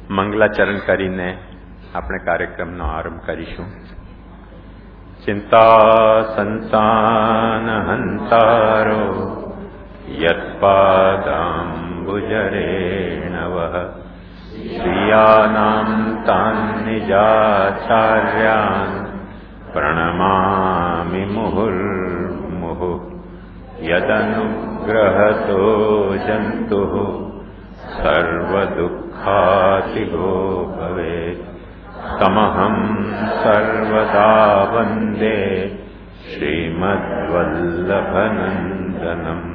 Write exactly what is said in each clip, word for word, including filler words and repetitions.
મંગલાચરણ કરીને આપણે કાર્યક્રમનો આરંભ કરીશું. ચિંતા સંતાન હંતારો યત્પાદાંબુજરેણવઃ શ્રિયાનાં તાન નિજાચાર્યાન પ્રણમામિ મુહુર્મુહુઃ યદનુગ્રહતો જંતુઃ સર્વદુઃખાતિગો ભવેत् તમહં સર્વદા વંદે શ્રીમદ્વલ્લભનંદનમ.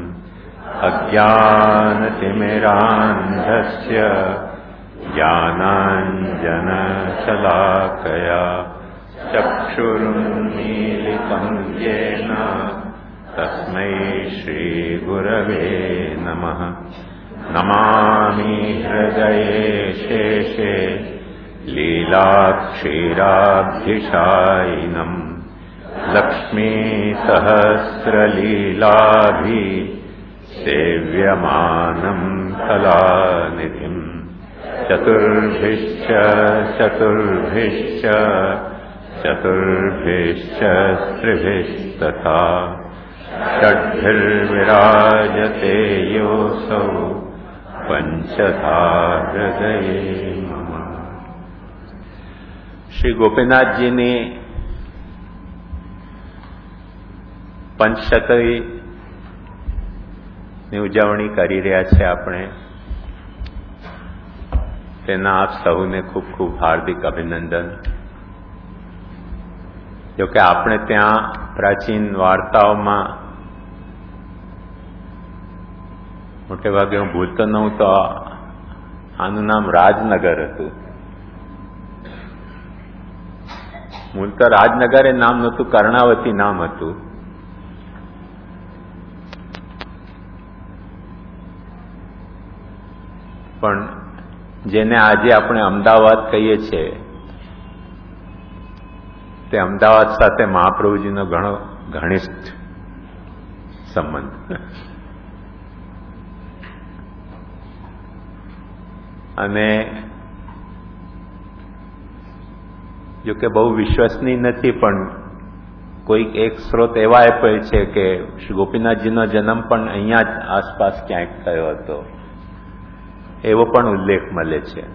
અજ્ઞાનતિમિરાન્ધસ્ય જ્ઞાનાંજનશલાકયા ચક્ષુરુન્મીલિतं येन તસ્मै શ્રીગુરવે નમઃ. નમામિ હૃદયે શેષે લીલાક્ષીરાબ્ધિશાયિનम् લક્ષ્મીસહસ્રલીલાભિ સેવ્યમાનम् કલાનિધિम्. ચતુર્ભિશ્ચ ચતુર્ભિશ્ચ ચતુર્ભિશ્ચ ત્રિભિસ્તથા ષડ્ભિર્વિરાજતે યોऽસૌ પંચધા હૃદયે મમ. શ્રી ગોપીનાથજીની પંચશતીની ઉજવણી કરી રહ્યા છે આપણે. તેના આપ સૌને ખૂબ ખૂબ હાર્દિક અભિનંદન. જોકે આપણે ત્યાં પ્રાચીન વાર્તાઓમાં મોટે ભાગે હું ભૂલતો નહોતો તો આનું નામ રાજનગર હતું. મૂળ તો રાજનગર એ નામ નહોતું, કર્ણાવતી નામ હતું. પણ જેને આજે આપણે અમદાવાદ કહીએ છીએ તે અમદાવાદ સાથે મહાપ્રભુજીનો ઘણો ઘનિષ્ઠ સંબંધ. અને જો કે બહુ વિશ્વસનીય નથી, પણ કોઈક એક સ્ત્રોત એવા આપે છે કે શ્રી ગોપીનાથજીનો જન્મ પણ અહીંયા જ આસપાસ ક્યાંક થયો હતો, એવો પણ ઉલ્લેખ મળે છે.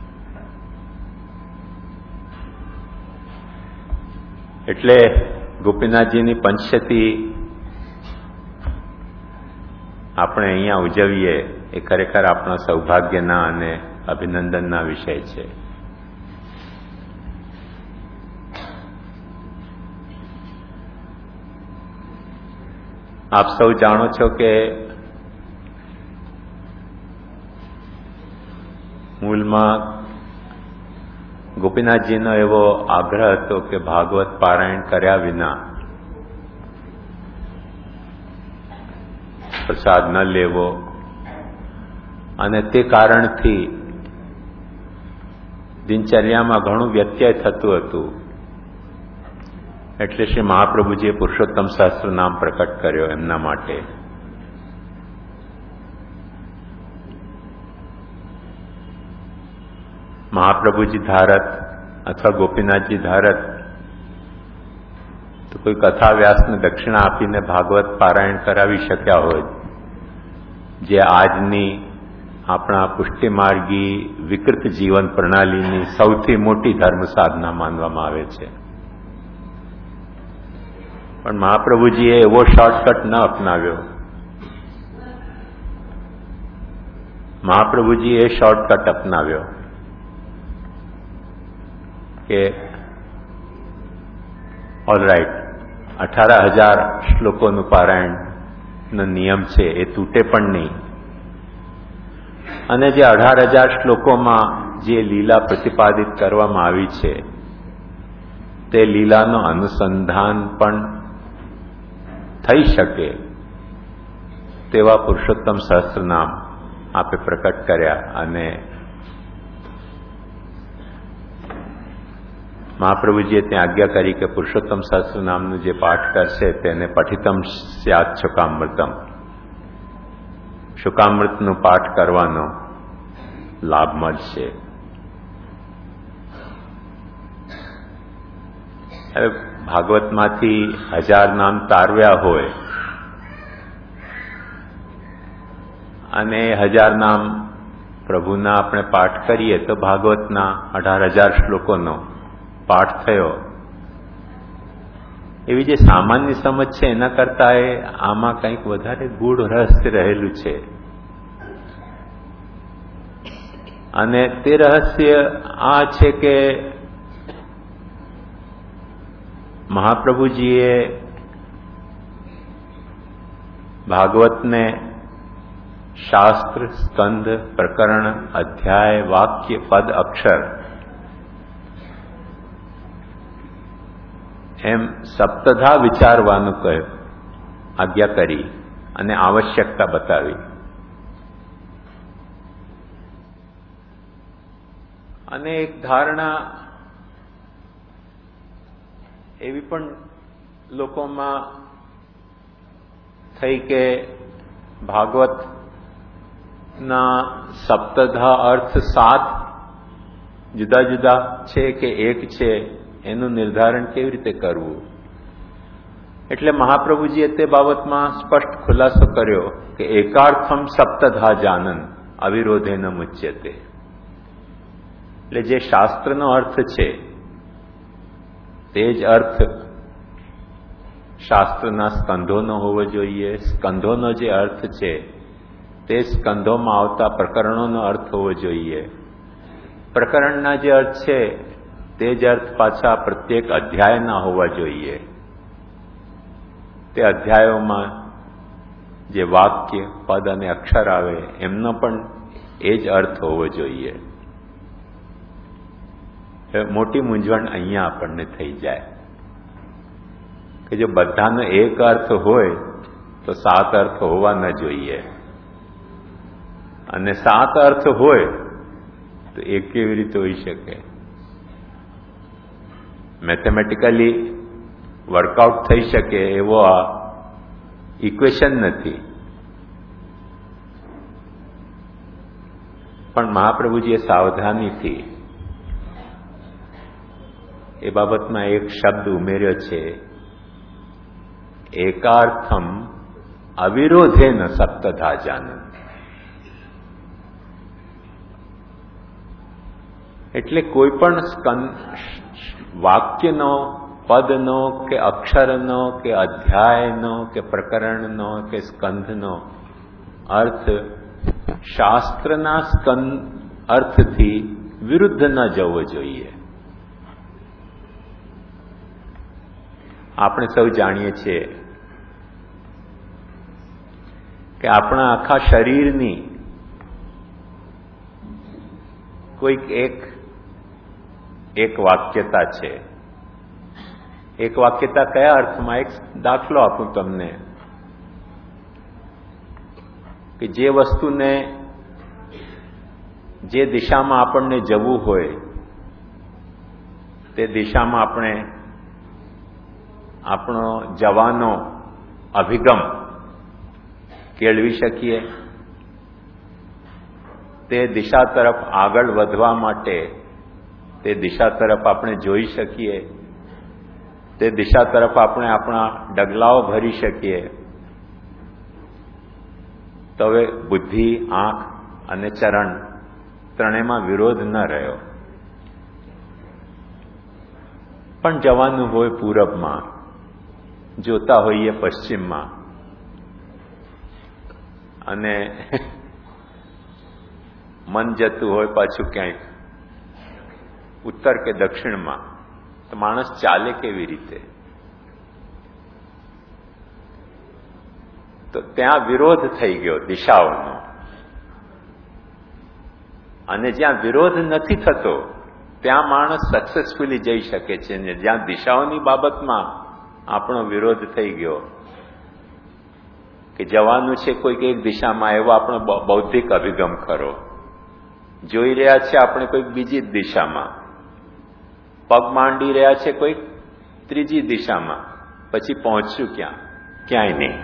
એટલે ગોપીનાથજીની પંચશતી આપણે અહીંયા ઉજવીએ એ ખરેખર આપણા સૌભાગ્યના અને અભિનંદનના વિષય છે. આપ સૌ જાણો છો કે મૂળમાં ગોપીનાથજીનો એવો આગ્રહ હતો કે ભાગવત પારાયણ કર્યા વિના પ્રસાદ ન લેવો, અને તે કારણથી દિનચર્યામાં ઘણું વ્યત્યય થતું હતું. એટલે શ્રી મહાપ્રભુજીએ પુરુષોત્તમ સહસ્ત્ર નામ પ્રકટ કર્યો એમના માટે. મહાપ્રભુજી ધારત અથવા ગોપીનાથજી ધારત તો કોઈ કથા વ્યાસને દક્ષિણા આપીને ભાગવત પારાયણ કરાવી શક્યા હોય, જે આજની આપણા પુષ્ટિમાર્ગી વિકૃત જીવન પ્રણાલીની સૌથી મોટી ધર્મ સાધના માનવામાં આવે છે. પણ મહાપ્રભુજીએ એવો શોર્ટકટ ન અપનાવ્યો. મહાપ્રભુજીએ એ શોર્ટકટ અપનાવ્યો કે ઓલરાઈટ અઠાર હજાર શ્લોકોનું પારાયણનો નિયમ છે એ તૂટે પણ નહીં, અને જે અઢાર હજાર શ્લોકોમાં જે લીલા પ્રતિપાદિત કરવામાં આવી છે તે લીલાનો અનુસંધાન પણ થઈ શકે તેવા પુરુષોત્તમ સહસ્ત્રનામ આપે પ્રકટ કર્યા. અને મહાપ્રભુજીએ ત્યાં આજ્ઞા કરી કે પુરુષોત્તમ સહસ્ત્ર નામનું જે પાઠ કરશે તેને પઠિતમ સ્યાત શુકામૃતમ, શુકામૃતનું પાઠ કરવાનો લાભ મળશે. હવે ભાગવતમાંથી હજાર નામ તારવ્યા હોય અને હજાર નામ પ્રભુના આપણે પાઠ કરીએ તો ભાગવતના અઢાર હજાર શ્લોકોનો પાઠ થયો. એવી જે સામાન્ય સમજ છે એના કરતા એ આમાં કંઈક વધારે ગૂઢ રહસ્ય રહેલું છે. અને તે રહસ્ય આ છે કે મહાપ્રભુજીએ ભાગવતને શાસ્ત્ર, સ્કંદ, પ્રકરણ, અધ્યાય, વાક્ય, પદ, અક્ષર એમ સપ્તધા વિચારવાનું કહ્યું, આજ્ઞા કરી અને આવશ્યકતા બતાવી. અને એક ધારણા એવી પણ લોકોમાં થઈ કે ભાગવતના સપ્તધા અર્થ સાત જુદા જુદા છે કે એક છે એનું નિર્ધારણ કેવી રીતે કરવું. એટલે મહાપ્રભુજીએ તે બાબતમાં સ્પષ્ટ ખુલાસો કર્યો કે એકાર્થમ સપ્તધા જાનન અવિરોધેન મુચ્યતે. એટલે જે શાસ્ત્રનો અર્થ છે તે જ અર્થ શાસ્ત્રના સ્કંધોનો હોવો જોઈએ. સ્કંધોનો જે અર્થ છે તે સ્કંધોમાં આવતા પ્રકરણોનો અર્થ હોવો જોઈએ. પ્રકરણના જે અર્થ છે તે જ અર્થ પાછા પ્રત્યેક અધ્યાયના હોવા જોઈએ. તે અધ્યાયોમાં જે વાક્ય, પદ અને અક્ષર આવે એમનો પણ એ જ અર્થ હોવો જોઈએ. મોટી મૂંઝવણ અહીંયા આપણને થઈ જાય કે જો બધાનો એક અર્થ હોય તો સાત અર્થ હોવા ન જોઈએ, અને સાત અર્થ હોય તો એક કેવી રીતે હોઈ શકે? મેથેમેટિકલી વર્કઆઉટ થઈ શકે એવો આ ઇક્વેશન નથી. પણ મહાપ્રભુજીએ સાવધાનીથી એ બાબતમાં એક શબ્દ ઉમેર્યો છે, એકાર્થમ અવિરોધેન સપ્તધા જાનન. એટલે કોઈ પણ સ્કંદ વાક્યનો, પદનો કે અક્ષરનો કે અધ્યાયનો કે પ્રકરણનો કે સ્કંધનો અર્થ શાસ્ત્રના સ્કંદ અર્થથી વિરુદ્ધ ન જવો જોઈએ. આપણે સૌ જાણીએ છીએ કે આપણા આખા શરીરની કોઈક એક એક વાક્યતા છે. એક વાક્યતા કયા અર્થમાં? એક દાખલો આપું તમને કે જે વસ્તુને જે દિશામાં આપણને જવું હોય તે દિશામાં આપણે આપણો જવાનો અભિગમ કેળવી શકીએ. તે દિશા તરફ આગળ વધવા માટે તે દિશા તરફ આપણે જોઈ શકીએ. તે દિશા તરફ આપણે આપણા ડગલાઓ ભરી શકીએ. તો હવે બુદ્ધિ, આંખ અને ચરણ ત્રણેયમાં વિરોધ ન રહ્યો. પણ જવાનું હોય પૂરબમાં, જોતા હોઈએ પશ્ચિમમાં, અને મન જતું હોય પાછું ક્યાંક ઉત્તર કે દક્ષિણમાં, તો માણસ ચાલે કેવી રીતે? તો ત્યાં વિરોધ થઈ ગયો દિશાઓનો. અને જ્યાં વિરોધ નથી થતો ત્યાં માણસ સક્સેસફુલી જઈ શકે છે, ને જ્યાં દિશાઓની બાબતમાં આપણો વિરોધ થઈ ગયો કે જવાનું છે કોઈક એક દિશામાં, એવો આપણો બૌદ્ધિક અભિગમ ખરો. જોઈ રહ્યા છે આપણે કોઈક બીજી જ દિશામાં, પગ માંડી રહ્યા છે કોઈક ત્રીજી દિશામાં, પછી પહોંચશું ક્યાં? ક્યાંય નહીં.